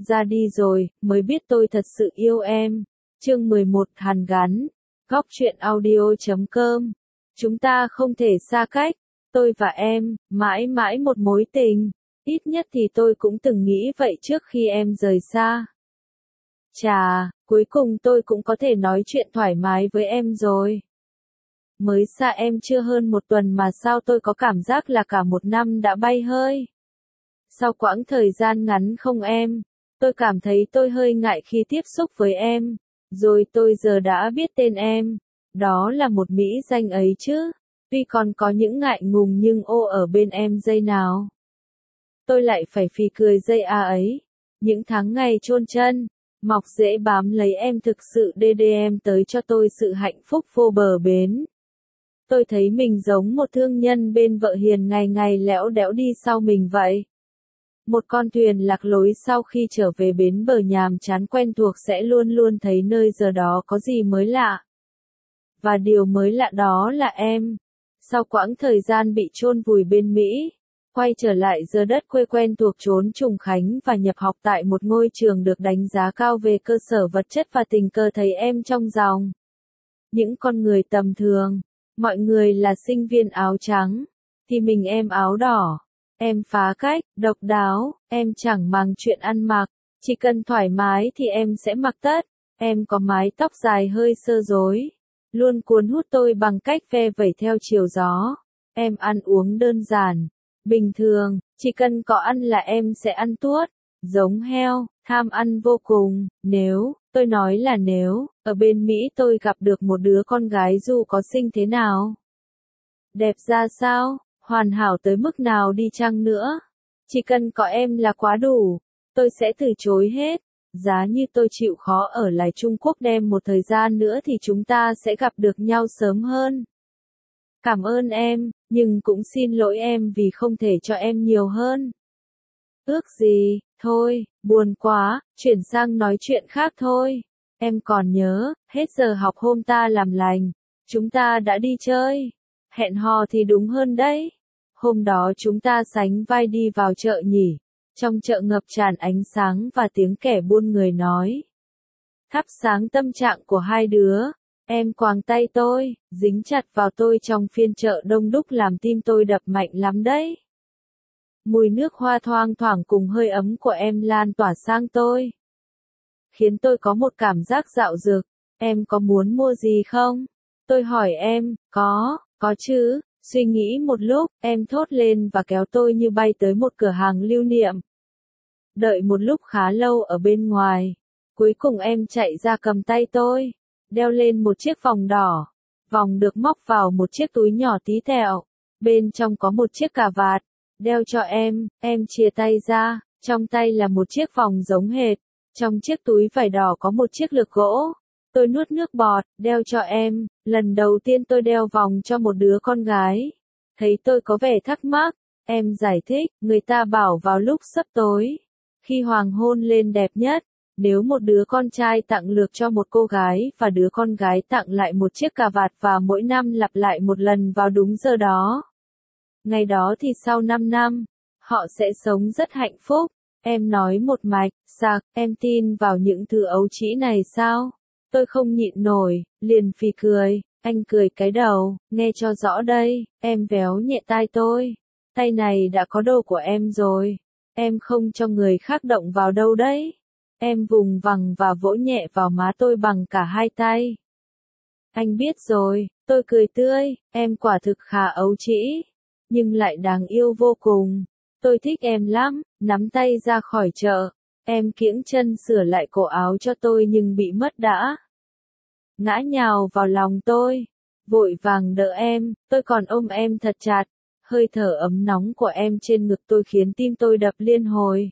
Ra đi rồi, mới biết tôi thật sự yêu em. Chương 11 Hàn gắn. Góc truyện audio.com. Chúng ta không thể xa cách. Tôi và em, mãi mãi một mối tình. Ít nhất thì tôi cũng từng nghĩ vậy trước khi em rời xa. Chà, cuối cùng tôi cũng có thể nói chuyện thoải mái với em rồi. Mới xa em chưa hơn một tuần mà sao tôi có cảm giác là cả một năm đã bay hơi. Sau quãng thời gian ngắn không em, tôi cảm thấy tôi hơi ngại khi tiếp xúc với em. Rồi tôi giờ đã biết tên em. Đó là một mỹ danh ấy chứ. Tuy còn có những ngại ngùng nhưng ở bên em giây nào. Tôi lại phải phì cười giây ấy. Những tháng ngày chôn chân, mọc rễ bám lấy em thực sự em tới cho tôi sự hạnh phúc vô bờ bến. Tôi thấy mình giống một thương nhân bên vợ hiền ngày ngày lẽo đẽo đi sau mình vậy. Một con thuyền lạc lối sau khi trở về bến bờ nhàm chán quen thuộc sẽ luôn luôn thấy nơi giờ đó có gì mới lạ. Và điều mới lạ đó là em. Sau quãng thời gian bị chôn vùi bên Mỹ, quay trở lại giờ đất quê quen thuộc chốn Trùng Khánh và nhập học tại một ngôi trường được đánh giá cao về cơ sở vật chất và tình cờ thấy em trong dòng những con người tầm thường. Mọi người là sinh viên áo trắng, thì mình em áo đỏ. Em phá cách, độc đáo, em chẳng màng chuyện ăn mặc, chỉ cần thoải mái thì em sẽ mặc tất. Em có mái tóc dài hơi sơ rối, luôn cuốn hút tôi bằng cách ve vẩy theo chiều gió. Em ăn uống đơn giản, bình thường, chỉ cần có ăn là em sẽ ăn tuốt, giống heo, tham ăn vô cùng. Nếu, tôi nói là nếu, ở bên Mỹ tôi gặp được một đứa con gái dù có xinh thế nào, đẹp ra sao, hoàn hảo tới mức nào đi chăng nữa, chỉ cần có em là quá đủ, tôi sẽ từ chối hết. Giá như tôi chịu khó ở lại Trung Quốc đem một thời gian nữa thì chúng ta sẽ gặp được nhau sớm hơn. Cảm ơn em, nhưng cũng xin lỗi em vì không thể cho em nhiều hơn. Ước gì, thôi, buồn quá, chuyển sang nói chuyện khác thôi. Em còn nhớ, hết giờ học hôm ta làm lành, chúng ta đã đi chơi. Hẹn hò thì đúng hơn đấy. Hôm đó chúng ta sánh vai đi vào chợ nhỉ. Trong chợ ngập tràn ánh sáng và tiếng kẻ buôn người nói. Thắp sáng tâm trạng của hai đứa. Em quàng tay tôi, dính chặt vào tôi trong phiên chợ đông đúc làm tim tôi đập mạnh lắm đấy. Mùi nước hoa thoang thoảng cùng hơi ấm của em lan tỏa sang tôi, khiến tôi có một cảm giác dạo dực. Em có muốn mua gì không? Tôi hỏi em, có chứ. Suy nghĩ một lúc, em thốt lên và kéo tôi như bay tới một cửa hàng lưu niệm. Đợi một lúc khá lâu ở bên ngoài. Cuối cùng em chạy ra cầm tay tôi, đeo lên một chiếc vòng đỏ. Vòng được móc vào một chiếc túi nhỏ tí tẹo. Bên trong có một chiếc cà vạt. Đeo cho em chia tay ra, trong tay là một chiếc vòng giống hệt. Trong chiếc túi vải đỏ có một chiếc lược gỗ. Tôi nuốt nước bọt, đeo cho em. Lần đầu tiên tôi đeo vòng cho một đứa con gái. Thấy tôi có vẻ thắc mắc, em giải thích, người ta bảo vào lúc sắp tối, khi hoàng hôn lên đẹp nhất, nếu một đứa con trai tặng lược cho một cô gái và đứa con gái tặng lại một chiếc cà vạt và mỗi năm lặp lại một lần vào đúng giờ đó. Ngày đó thì sau 5 năm, họ sẽ sống rất hạnh phúc. Em nói một mạch, sặc, em tin vào những thứ ấu trĩ này sao? Tôi không nhịn nổi, liền phì cười. Anh cười cái đầu, nghe cho rõ đây, em véo nhẹ tai tôi. Tay này đã có đồ của em rồi. Em không cho người khác động vào đâu đấy. Em vùng vằng và vỗ nhẹ vào má tôi bằng cả hai tay. Anh biết rồi, tôi cười tươi, em quả thực khá ấu trĩ, nhưng lại đáng yêu vô cùng. Tôi thích em lắm, nắm tay ra khỏi chợ. Em kiễng chân sửa lại cổ áo cho tôi nhưng bị mất đã. Ngã nhào vào lòng tôi, vội vàng đỡ em, tôi còn ôm em thật chặt. Hơi thở ấm nóng của em trên ngực tôi khiến tim tôi đập liên hồi.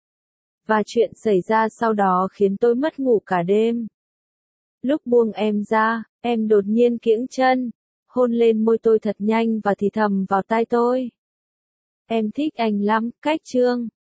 Và chuyện xảy ra sau đó khiến tôi mất ngủ cả đêm. Lúc buông em ra, em đột nhiên kiễng chân, hôn lên môi tôi thật nhanh và thì thầm vào tai tôi. Em thích anh lắm, cách chương.